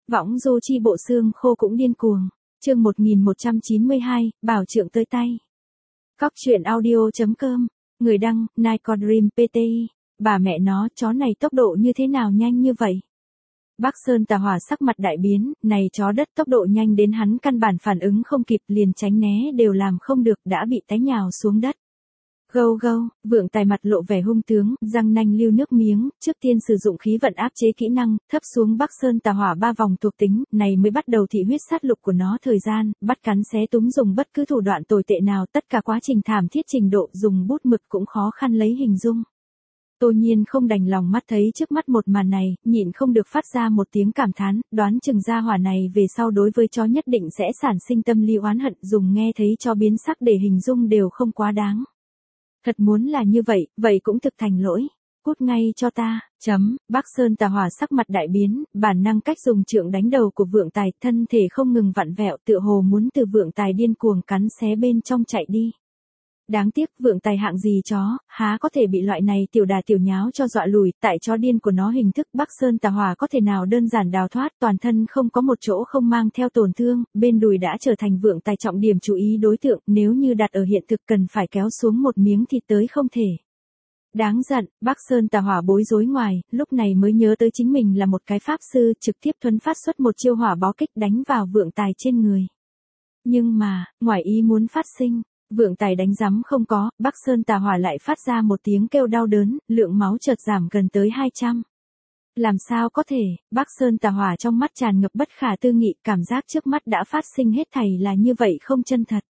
Võng du chi bộ xương khô cũng điên cuồng. Chương 1192, bảo trượng tới tay. Cóc truyện audio.com. Người đăng, Nikon Dream PTI. Bà mẹ nó, chó này tốc độ như thế nào nhanh như vậy? Bắc Sơn Tà Hỏa sắc mặt đại biến, này chó đất tốc độ nhanh đến hắn căn bản phản ứng không kịp, liền tránh né đều làm không được, đã bị té nhào xuống đất. Gâu gâu, Vượng Tài mặt lộ vẻ hung tướng, răng nanh lưu nước miếng, trước tiên sử dụng khí vận áp chế kỹ năng, thấp xuống Bắc Sơn Tà Hỏa 3 vòng thuộc tính, này mới bắt đầu thị huyết sát lục của nó thời gian, bắt cắn xé túm dùng bất cứ thủ đoạn tồi tệ nào, tất cả quá trình thảm thiết trình độ dùng bút mực cũng khó khăn lấy hình dung. Tô Nhiên không đành lòng mắt thấy trước mắt một màn này, nhịn không được phát ra một tiếng cảm thán, đoán chừng gia hỏa này về sau đối với chó nhất định sẽ sản sinh tâm lý oán hận, dùng nghe thấy chó biến sắc để hình dung đều không quá đáng. Thật muốn là như vậy, vậy cũng thực thành lỗi. Cút ngay cho ta, Bắc Sơn Tà Hỏa sắc mặt đại biến, bản năng cách dùng trượng đánh đầu của Vượng Tài, thân thể không ngừng vặn vẹo, tựa hồ muốn từ Vượng Tài điên cuồng cắn xé bên trong chạy đi. Đáng tiếc Vượng Tài hạng gì chó, há có thể bị loại này tiểu đà tiểu nháo cho dọa lùi, tại chó điên của nó hình thức Bắc Sơn Tà Hỏa có thể nào đơn giản đào thoát, toàn thân không có một chỗ không mang theo tổn thương, bên đùi đã trở thành Vượng Tài trọng điểm chú ý đối tượng, nếu như đặt ở hiện thực cần phải kéo xuống một miếng thịt tới không thể. Đáng giận, Bắc Sơn Tà Hỏa bối rối ngoài, lúc này mới nhớ tới chính mình là một cái pháp sư, trực tiếp thuấn phát xuất một chiêu hỏa bó kích đánh vào Vượng Tài trên người. Nhưng mà, ngoài ý muốn phát sinh. Vượng Tài đánh rắm không có, Bắc Sơn Tà Hỏa lại phát ra một tiếng kêu đau đớn, lượng máu chợt giảm gần tới 200. Làm sao có thể, Bắc Sơn Tà Hỏa trong mắt tràn ngập bất khả tư nghị, cảm giác trước mắt đã phát sinh hết thảy là như vậy không chân thật.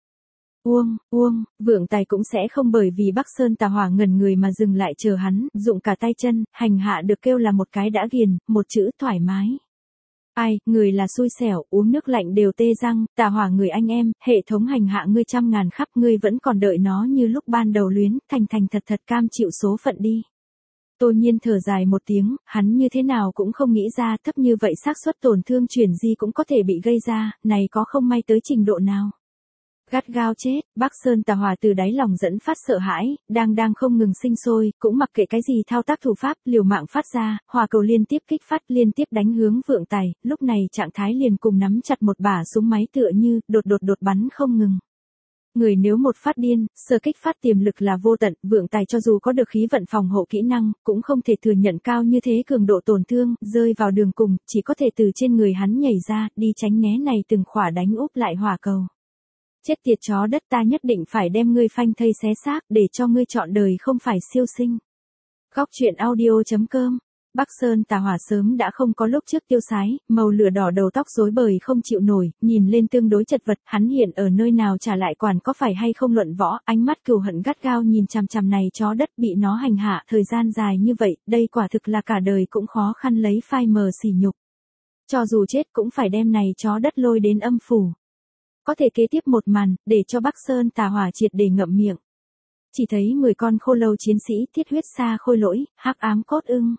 Vượng Tài cũng sẽ không bởi vì Bắc Sơn Tà Hỏa ngẩn người mà dừng lại chờ hắn, dụng cả tay chân, hành hạ được kêu là một cái đã ghiền, một chữ thoải mái. Ai, người là xui xẻo, uống nước lạnh đều tê răng, Tà Hỏa người anh em, hệ thống hành hạ ngươi trăm ngàn khắp, ngươi vẫn còn đợi nó như lúc ban đầu luyến, thành thật cam chịu số phận đi. Tô Nhiên thở dài một tiếng, hắn như thế nào cũng không nghĩ ra thấp như vậy xác suất tổn thương chuyển di cũng có thể bị gây ra, này có không may tới trình độ nào. Gắt gao chết, Bắc Sơn Tà Hỏa từ đáy lòng dẫn phát sợ hãi, đang không ngừng sinh sôi, cũng mặc kệ cái gì thao tác thủ pháp, liều mạng phát ra, hỏa cầu liên tiếp kích phát liên tiếp đánh hướng Vượng Tài, lúc này trạng thái liền cùng nắm chặt một bả súng máy tựa như, đột bắn không ngừng. Người nếu một phát điên, sơ kích phát tiềm lực là vô tận, Vượng Tài cho dù có được khí vận phòng hộ kỹ năng, cũng không thể thừa nhận cao như thế cường độ tổn thương, rơi vào đường cùng, chỉ có thể từ trên người hắn nhảy ra, đi tránh né này từng khỏa đánh úp lại hỏa cầu. Chết tiệt chó đất, ta nhất định phải đem ngươi phanh thây xé xác, để cho ngươi chọn đời không phải siêu sinh. Cóc truyện audio.com. Bắc Sơn Tà Hỏa sớm đã không có lúc trước tiêu sái, màu lửa đỏ đầu tóc rối bời không chịu nổi, nhìn lên tương đối chật vật, hắn hiện ở nơi nào trả lại quản có phải hay không luận võ, ánh mắt cừu hận gắt gao nhìn chằm này chó đất bị nó hành hạ thời gian dài như vậy, đây quả thực là cả đời cũng khó khăn lấy phai mờ sỉ nhục. Cho dù chết cũng phải đem này chó đất lôi đến âm phủ. Có thể kế tiếp một màn, để cho Bắc Sơn Tà Hỏa triệt để ngậm miệng. Chỉ thấy 10 con khô lâu chiến sĩ thiết huyết sa khôi lỗi, hắc ám cốt ưng.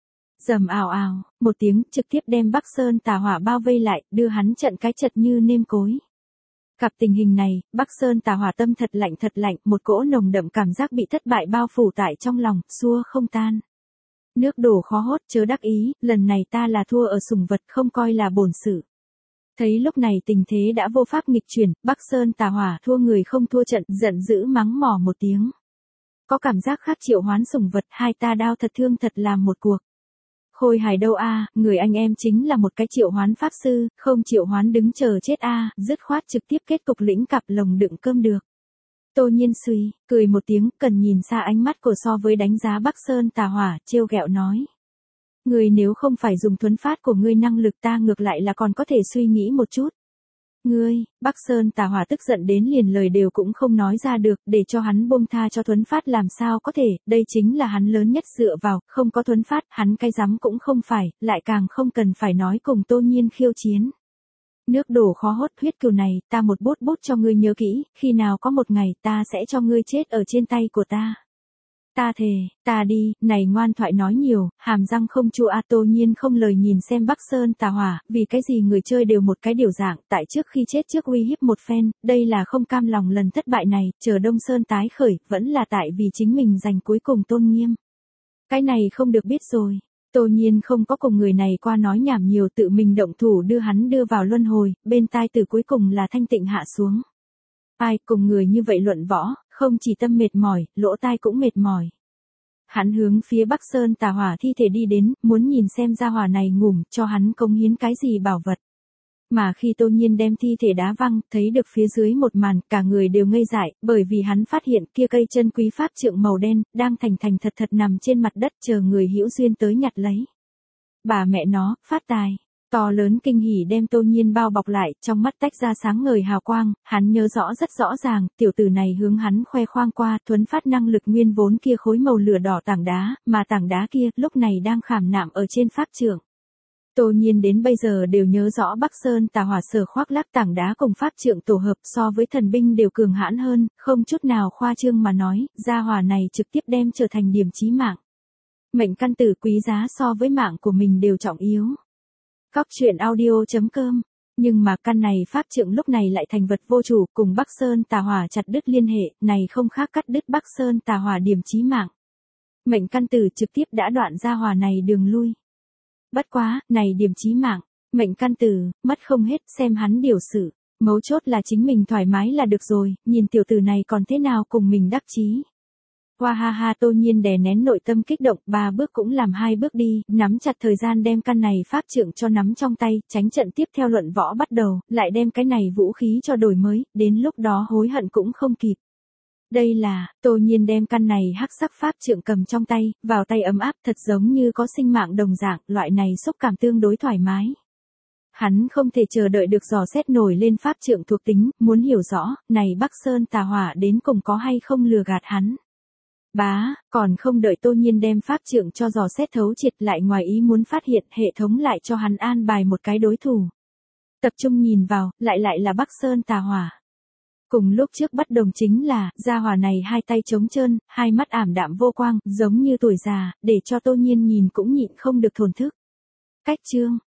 Rầm ào ào, một tiếng trực tiếp đem Bắc Sơn Tà Hỏa bao vây lại, đưa hắn trận cái chật như nêm cối. Gặp tình hình này, Bắc Sơn Tà Hỏa tâm thật lạnh, một cỗ nồng đậm cảm giác bị thất bại bao phủ tại trong lòng, xua không tan. Nước đổ khó hốt, chớ đắc ý, lần này ta là thua ở sủng vật không coi là bổn sự. Thấy lúc này tình thế đã vô pháp nghịch chuyển, Bắc Sơn Tà Hỏa thua người không thua trận, giận dữ mắng mỏ một tiếng. Có cảm giác khác triệu hoán sủng vật, hai ta đao thật thương thật làm một cuộc. Khôi hài đâu a, người anh em chính là một cái triệu hoán pháp sư, không triệu hoán đứng chờ chết a, dứt khoát trực tiếp kết cục lĩnh cặp lồng đựng cơm được. Tô Nhiên suy, cười một tiếng, cần nhìn xa ánh mắt của so với đánh giá Bắc Sơn Tà Hỏa, trêu ghẹo nói. Ngươi nếu không phải dùng thuấn phát của ngươi năng lực ta ngược lại là còn có thể suy nghĩ một chút. Ngươi, Bắc Sơn Tà Hỏa tức giận đến liền lời đều cũng không nói ra được, để cho hắn buông tha cho thuấn phát làm sao có thể, đây chính là hắn lớn nhất dựa vào, không có thuấn phát, hắn cái rắm cũng không phải, lại càng không cần phải nói cùng Tô Nhiên khiêu chiến. Nước đổ khó hốt, huyết cừu này, ta một bút cho ngươi nhớ kỹ, khi nào có một ngày ta sẽ cho ngươi chết ở trên tay của ta. Ta thề, ta đi, này ngoan thoại nói nhiều, hàm răng không chua a. Tô Nhiên không lời nhìn xem Bắc Sơn Tà Hỏa, vì cái gì người chơi đều một cái điều dạng, tại trước khi chết trước uy hiếp một phen, đây là không cam lòng lần thất bại này, chờ Đông Sơn tái khởi, vẫn là tại vì chính mình giành cuối cùng tôn nghiêm. Cái này không được biết rồi. Tô Nhiên không có cùng người này qua nói nhảm nhiều, tự mình động thủ đưa hắn đưa vào luân hồi, bên tai từ cuối cùng là thanh tịnh hạ xuống. Ai cùng người như vậy luận võ, không chỉ tâm mệt mỏi, lỗ tai cũng mệt mỏi. Hắn hướng phía Bắc Sơn Tà Hỏa thi thể đi đến, muốn nhìn xem gia hỏa này ngủm cho hắn cống hiến cái gì bảo vật. Mà khi Tô Nhiên đem thi thể đá văng, thấy được phía dưới một màn, cả người đều ngây dại, bởi vì hắn phát hiện kia cây chân quý pháp trượng màu đen, đang thành thành thật thật nằm trên mặt đất chờ người hữu duyên tới nhặt lấy. Bà mẹ nó, phát tài. To lớn kinh hỉ đem Tô Nhiên bao bọc lại, trong mắt tách ra sáng ngời hào quang, hắn nhớ rõ rất rõ ràng, tiểu tử này hướng hắn khoe khoang qua, thuấn phát năng lực nguyên vốn kia khối màu lửa đỏ tảng đá, mà tảng đá kia, lúc này đang khảm nạm ở trên pháp trượng. Tô Nhiên đến bây giờ đều nhớ rõ Bắc Sơn Tà Hỏa sở khoác lác tảng đá cùng pháp trượng tổ hợp so với thần binh đều cường hãn hơn, không chút nào khoa trương mà nói, gia hỏa này trực tiếp đem trở thành điểm chí mạng. Mệnh căn tử quý giá so với mạng của mình đều trọng yếu. Cóc truyện audio.com. Nhưng mà căn này pháp trượng lúc này lại thành vật vô chủ, cùng Bắc Sơn Tà Hỏa chặt đứt liên hệ, này không khác cắt đứt Bắc Sơn Tà Hỏa điểm chí mạng. Mệnh căn tử trực tiếp đã đoạn gia hỏa này đường lui. Bất quá, này điểm chí mạng, mệnh căn tử, mất không hết, xem hắn điều xử. Mấu chốt là chính mình thoải mái là được rồi, nhìn tiểu tử này còn thế nào cùng mình đắc chí. Hoa ha ha, Tô Nhiên đè nén nội tâm kích động, 3 bước cũng làm 2 bước đi, nắm chặt thời gian đem căn này pháp trượng cho nắm trong tay, tránh trận tiếp theo luận võ bắt đầu, lại đem cái này vũ khí cho đổi mới, đến lúc đó hối hận cũng không kịp. Đây là, Tô Nhiên đem căn này hắc sắc pháp trượng cầm trong tay, vào tay ấm áp thật giống như có sinh mạng đồng dạng, loại này xúc cảm tương đối thoải mái. Hắn không thể chờ đợi được dò xét nổi lên pháp trượng thuộc tính, muốn hiểu rõ, này Bắc Sơn Tà Hỏa đến cùng có hay không lừa gạt hắn. Còn không đợi Tô Nhiên đem pháp trượng cho dò xét thấu triệt lại ngoài ý muốn phát hiện hệ thống lại cho hắn an bài một cái đối thủ. Tập trung nhìn vào, lại là Bắc Sơn Tà Hỏa. Cùng lúc trước bất đồng chính là, gia hỏa này hai tay trống trơn, hai mắt ảm đạm vô quang, giống như tuổi già, để cho Tô Nhiên nhìn cũng nhịn không được thổn thức. Cách chương,